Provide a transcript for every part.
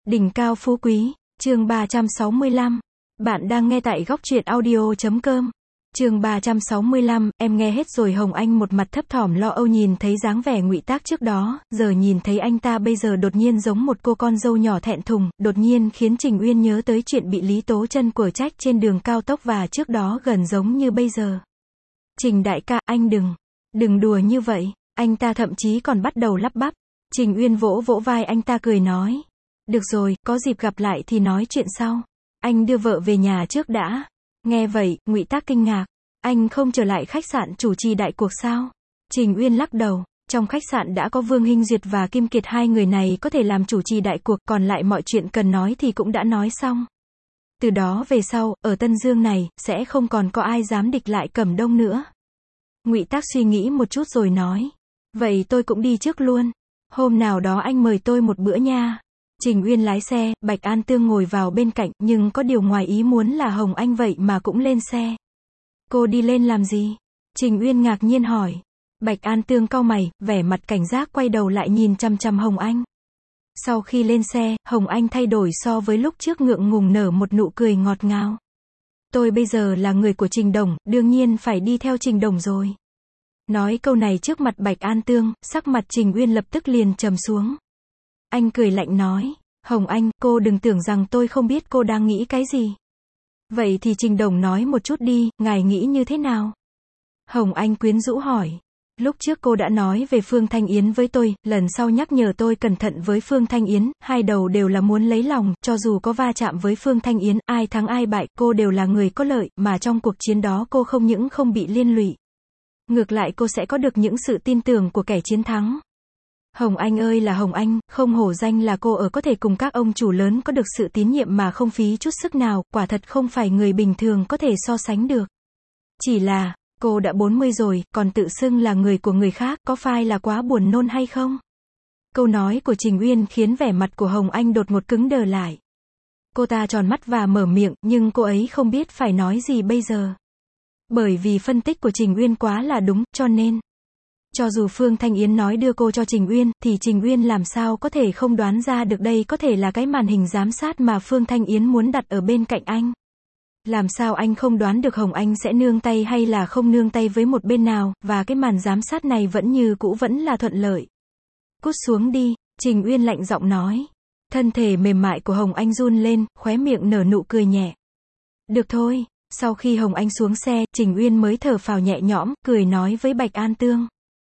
Đỉnh cao phú quý, chương 365. Bạn đang nghe tại góc truyện audio.com. Chương 365, em nghe hết rồi. Hồng Anh một mặt thấp thỏm lo âu nhìn thấy dáng vẻ Ngụy Tác trước đó, giờ nhìn thấy anh ta bây giờ đột nhiên giống một cô con dâu nhỏ thẹn thùng, đột nhiên khiến Trình Uyên nhớ tới chuyện bị Lý Tố Chân của trách trên đường cao tốc và trước đó gần giống như bây giờ. Trình đại ca, anh đừng đùa như vậy, anh ta thậm chí còn bắt đầu lắp bắp. Trình Uyên vỗ vỗ vai anh ta cười nói. Được rồi, có dịp gặp lại thì nói chuyện sau. Anh đưa vợ về nhà trước đã. Nghe vậy, Ngụy Tác kinh ngạc. Anh không trở lại khách sạn chủ trì đại cuộc sao? Trình Uyên lắc đầu. Trong khách sạn đã có Vương Hinh Duyệt và Kim Kiệt, hai người này có thể làm chủ trì đại cuộc, còn lại mọi chuyện cần nói thì cũng đã nói xong. Từ đó về sau, ở Tân Dương này, sẽ không còn có ai dám địch lại Cẩm Đông nữa. Ngụy Tác suy nghĩ một chút rồi nói. Vậy tôi cũng đi trước luôn. Hôm nào đó anh mời tôi một bữa nha. Trình Uyên lái xe, Bạch An Tương ngồi vào bên cạnh, nhưng có điều ngoài ý muốn là Hồng Anh vậy mà cũng lên xe. Cô đi lên làm gì? Trình Uyên ngạc nhiên hỏi. Bạch An Tương cau mày, vẻ mặt cảnh giác quay đầu lại nhìn chằm chằm Hồng Anh. Sau khi lên xe, Hồng Anh thay đổi so với lúc trước, ngượng ngùng nở một nụ cười ngọt ngào. Tôi bây giờ là người của Trình Đồng, đương nhiên phải đi theo Trình Đồng rồi. Nói câu này trước mặt Bạch An Tương, sắc mặt Trình Uyên lập tức liền trầm xuống. Anh cười lạnh nói, Hồng Anh, cô đừng tưởng rằng tôi không biết cô đang nghĩ cái gì. Vậy thì Trình Đồng nói một chút đi, ngài nghĩ như thế nào? Hồng Anh quyến rũ hỏi. Lúc trước cô đã nói về Phương Thanh Yến với tôi, lần sau nhắc nhở tôi cẩn thận với Phương Thanh Yến, hai đầu đều là muốn lấy lòng, cho dù có va chạm với Phương Thanh Yến, ai thắng ai bại, cô đều là người có lợi, mà trong cuộc chiến đó cô không những không bị liên lụy. Ngược lại cô sẽ có được những sự tin tưởng của kẻ chiến thắng. Hồng Anh ơi là Hồng Anh, không hổ danh là cô ở có thể cùng các ông chủ lớn có được sự tín nhiệm mà không phí chút sức nào, quả thật không phải người bình thường có thể so sánh được. Chỉ là, cô đã 40 rồi, còn tự xưng là người của người khác, có phải là quá buồn nôn hay không? Câu nói của Trình Uyên khiến vẻ mặt của Hồng Anh đột ngột cứng đờ lại. Cô ta tròn mắt và mở miệng, nhưng cô ấy không biết phải nói gì bây giờ. Bởi vì phân tích của Trình Uyên quá là đúng, cho nên cho dù Phương Thanh Yến nói đưa cô cho Trình Uyên, thì Trình Uyên làm sao có thể không đoán ra được đây có thể là cái màn hình giám sát mà Phương Thanh Yến muốn đặt ở bên cạnh anh. Làm sao anh không đoán được Hồng Anh sẽ nương tay hay là không nương tay với một bên nào, và cái màn giám sát này vẫn như cũ vẫn là thuận lợi. Cút xuống đi, Trình Uyên lạnh giọng nói. Thân thể mềm mại của Hồng Anh run lên, khóe miệng nở nụ cười nhẹ. Được thôi. Sau khi Hồng Anh xuống xe, Trình Uyên mới thở phào nhẹ nhõm, cười nói với Bạch An Tương.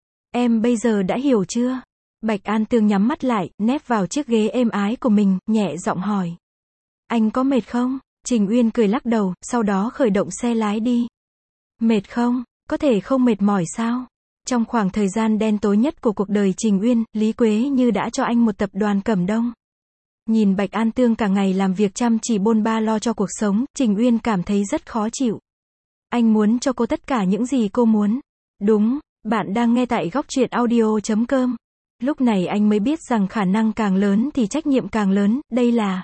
Em bây giờ đã hiểu chưa? Bạch An Tương nhắm mắt lại, nép vào chiếc ghế êm ái của mình, nhẹ giọng hỏi. Anh có mệt không? Trình Uyên cười lắc đầu, sau đó khởi động xe lái đi. Mệt không? Có thể không mệt mỏi sao? Trong khoảng thời gian đen tối nhất của cuộc đời Trình Uyên, Lý Quế Như đã cho anh một tập đoàn Cẩm Đông. Nhìn Bạch An Tương cả ngày làm việc chăm chỉ bôn ba lo cho cuộc sống, Trình Uyên cảm thấy rất khó chịu. Anh muốn cho cô tất cả những gì cô muốn. Đúng, bạn đang nghe tại góc truyện audio.com. Lúc này anh mới biết rằng khả năng càng lớn thì trách nhiệm càng lớn, đây là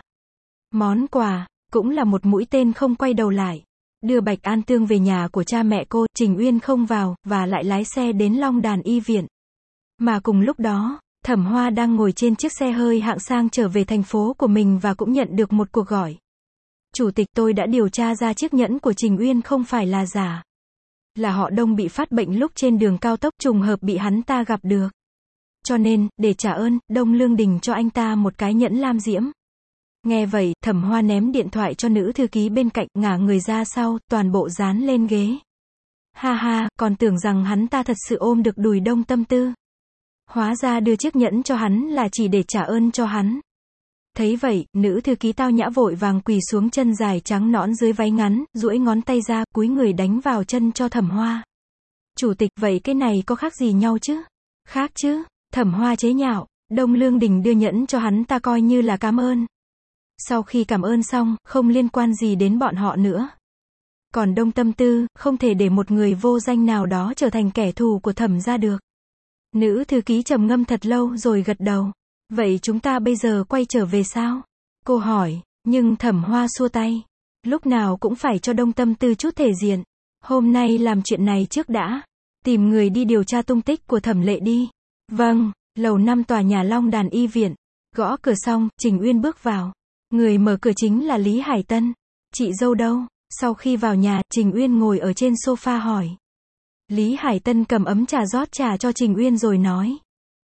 món quà, cũng là một mũi tên không quay đầu lại. Đưa Bạch An Tương về nhà của cha mẹ cô, Trình Uyên không vào, và lại lái xe đến Long Đàn Y Viện. Mà cùng lúc đó, Thẩm Hoa đang ngồi trên chiếc xe hơi hạng sang trở về thành phố của mình và cũng nhận được một cuộc gọi. Chủ tịch, tôi đã điều tra ra chiếc nhẫn của Trình Uyên không phải là giả. Là họ Đông bị phát bệnh lúc trên đường cao tốc, trùng hợp bị hắn ta gặp được. Cho nên, để trả ơn, Đông Lương Đình cho anh ta một cái nhẫn lam diễm. Nghe vậy, Thẩm Hoa ném điện thoại cho nữ thư ký bên cạnh, ngả người ra sau, toàn bộ dán lên ghế. Ha ha, còn tưởng rằng hắn ta thật sự ôm được đùi Đông Tâm Tư. Hóa ra đưa chiếc nhẫn cho hắn là chỉ để trả ơn cho hắn. Thấy vậy, nữ thư ký tao nhã vội vàng quỳ xuống, chân dài trắng nõn dưới váy ngắn, duỗi ngón tay ra, cúi người đánh vào chân cho Thẩm Hoa. Chủ tịch, vậy cái này có khác gì nhau chứ? Khác chứ, Thẩm Hoa chế nhạo, Đông Lương Đình đưa nhẫn cho hắn ta coi như là cảm ơn. Sau khi cảm ơn xong, không liên quan gì đến bọn họ nữa. Còn Đông Tâm Tư, không thể để một người vô danh nào đó trở thành kẻ thù của Thẩm gia được. Nữ thư ký trầm ngâm thật lâu rồi gật đầu. Vậy chúng ta bây giờ quay trở về sao? Cô hỏi, nhưng Thẩm Hoa xua tay. Lúc nào cũng phải cho Đông Tâm Tư chút thể diện. Hôm nay làm chuyện này trước đã. Tìm người đi điều tra tung tích của Thẩm Lệ đi. Vâng, lầu 5 tòa nhà Long Đàn Y Viện. Gõ cửa xong, Trình Uyên bước vào. Người mở cửa chính là Lý Hải Tân. Chị dâu đâu? Sau khi vào nhà, Trình Uyên ngồi ở trên sofa hỏi. Lý Hải Tân cầm ấm trà rót trà cho Trình Uyên rồi nói.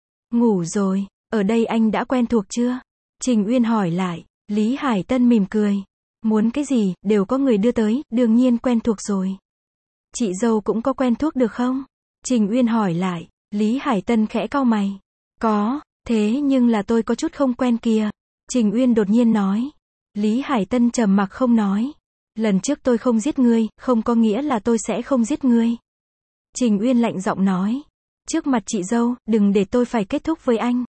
Ngủ rồi, ở đây anh đã quen thuộc chưa? Trình Uyên hỏi lại. Lý Hải Tân mỉm cười. Muốn cái gì, đều có người đưa tới, đương nhiên quen thuộc rồi. Chị dâu cũng có quen thuốc được không? Trình Uyên hỏi lại. Lý Hải Tân khẽ cau mày. Có, thế nhưng là tôi có chút không quen kìa. Trình Uyên đột nhiên nói. Lý Hải Tân trầm mặc không nói. Lần trước tôi không giết ngươi, không có nghĩa là tôi sẽ không giết ngươi. Trình Uyên lạnh giọng nói. Trước mặt chị dâu, đừng để tôi phải kết thúc với anh.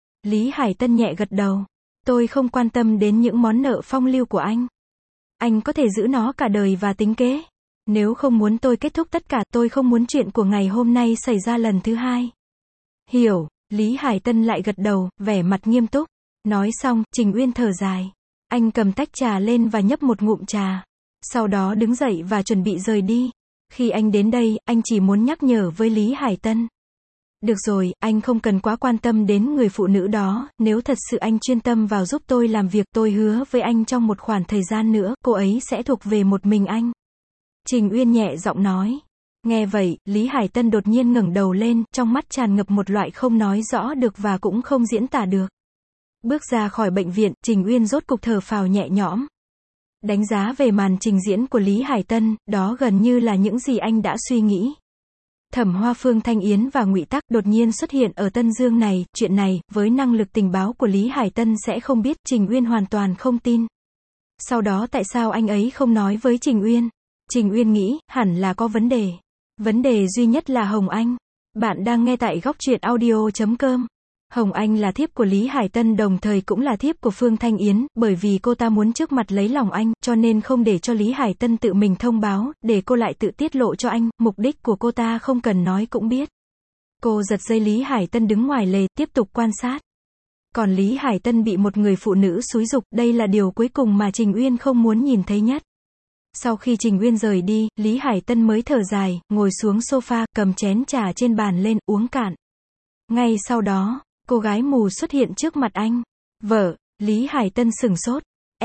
Lý Hải Tân nhẹ gật đầu. Tôi không quan tâm đến những món nợ phong lưu của anh. Anh có thể giữ nó cả đời và tính kế. Nếu không muốn tôi kết thúc tất cả, tôi không muốn chuyện của ngày hôm nay xảy ra lần thứ hai. Hiểu, Lý Hải Tân lại gật đầu, vẻ mặt nghiêm túc. Nói xong, Trình Uyên thở dài. Anh cầm tách trà lên và nhấp một ngụm trà. Sau đó đứng dậy và chuẩn bị rời đi. Khi anh đến đây, anh chỉ muốn nhắc nhở với Lý Hải Tân. Được rồi, anh không cần quá quan tâm đến người phụ nữ đó, nếu thật sự anh chuyên tâm vào giúp tôi làm việc, tôi hứa với anh trong một khoảng thời gian nữa, cô ấy sẽ thuộc về một mình anh. Trình Uyên nhẹ giọng nói. Nghe vậy, Lý Hải Tân đột nhiên ngẩng đầu lên, trong mắt tràn ngập một loại không nói rõ được và cũng không diễn tả được. Bước ra khỏi bệnh viện, Trình Uyên rốt cục thở phào nhẹ nhõm. Đánh giá về màn trình diễn của Lý Hải Tân, đó gần như là những gì anh đã suy nghĩ. Thẩm Hoa Phương Thanh Yến và Ngụy Tắc đột nhiên xuất hiện ở Tân Dương này, chuyện này, với năng lực tình báo của Lý Hải Tân sẽ không biết, Trình Uyên hoàn toàn không tin. Sau đó tại sao anh ấy không nói với Trình Uyên? Trình Uyên nghĩ, hẳn là có vấn đề. Vấn đề duy nhất là Hồng Anh. Bạn đang nghe tại góc truyện audio.com. Hồng Anh là thiếp của Lý Hải Tân đồng thời cũng là thiếp của Phương Thanh Yến, bởi vì cô ta muốn trước mặt lấy lòng anh, cho nên không để cho Lý Hải Tân tự mình thông báo, để cô lại tự tiết lộ cho anh, mục đích của cô ta không cần nói cũng biết. Cô giật dây Lý Hải Tân đứng ngoài lề, tiếp tục quan sát. Còn Lý Hải Tân bị một người phụ nữ xúi giục, đây là điều cuối cùng mà Trình Uyên không muốn nhìn thấy nhất. Sau khi Trình Uyên rời đi, Lý Hải Tân mới thở dài, ngồi xuống sofa, cầm chén trà trên bàn lên, uống cạn. Ngay sau đó, cô gái mù xuất hiện trước mặt anh. Vợ, Lý Hải Tân sửng sốt.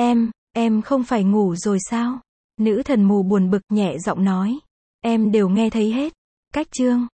Em không phải ngủ rồi sao? Nữ thần mù buồn bực nhẹ giọng nói. Em đều nghe thấy hết. Cách chương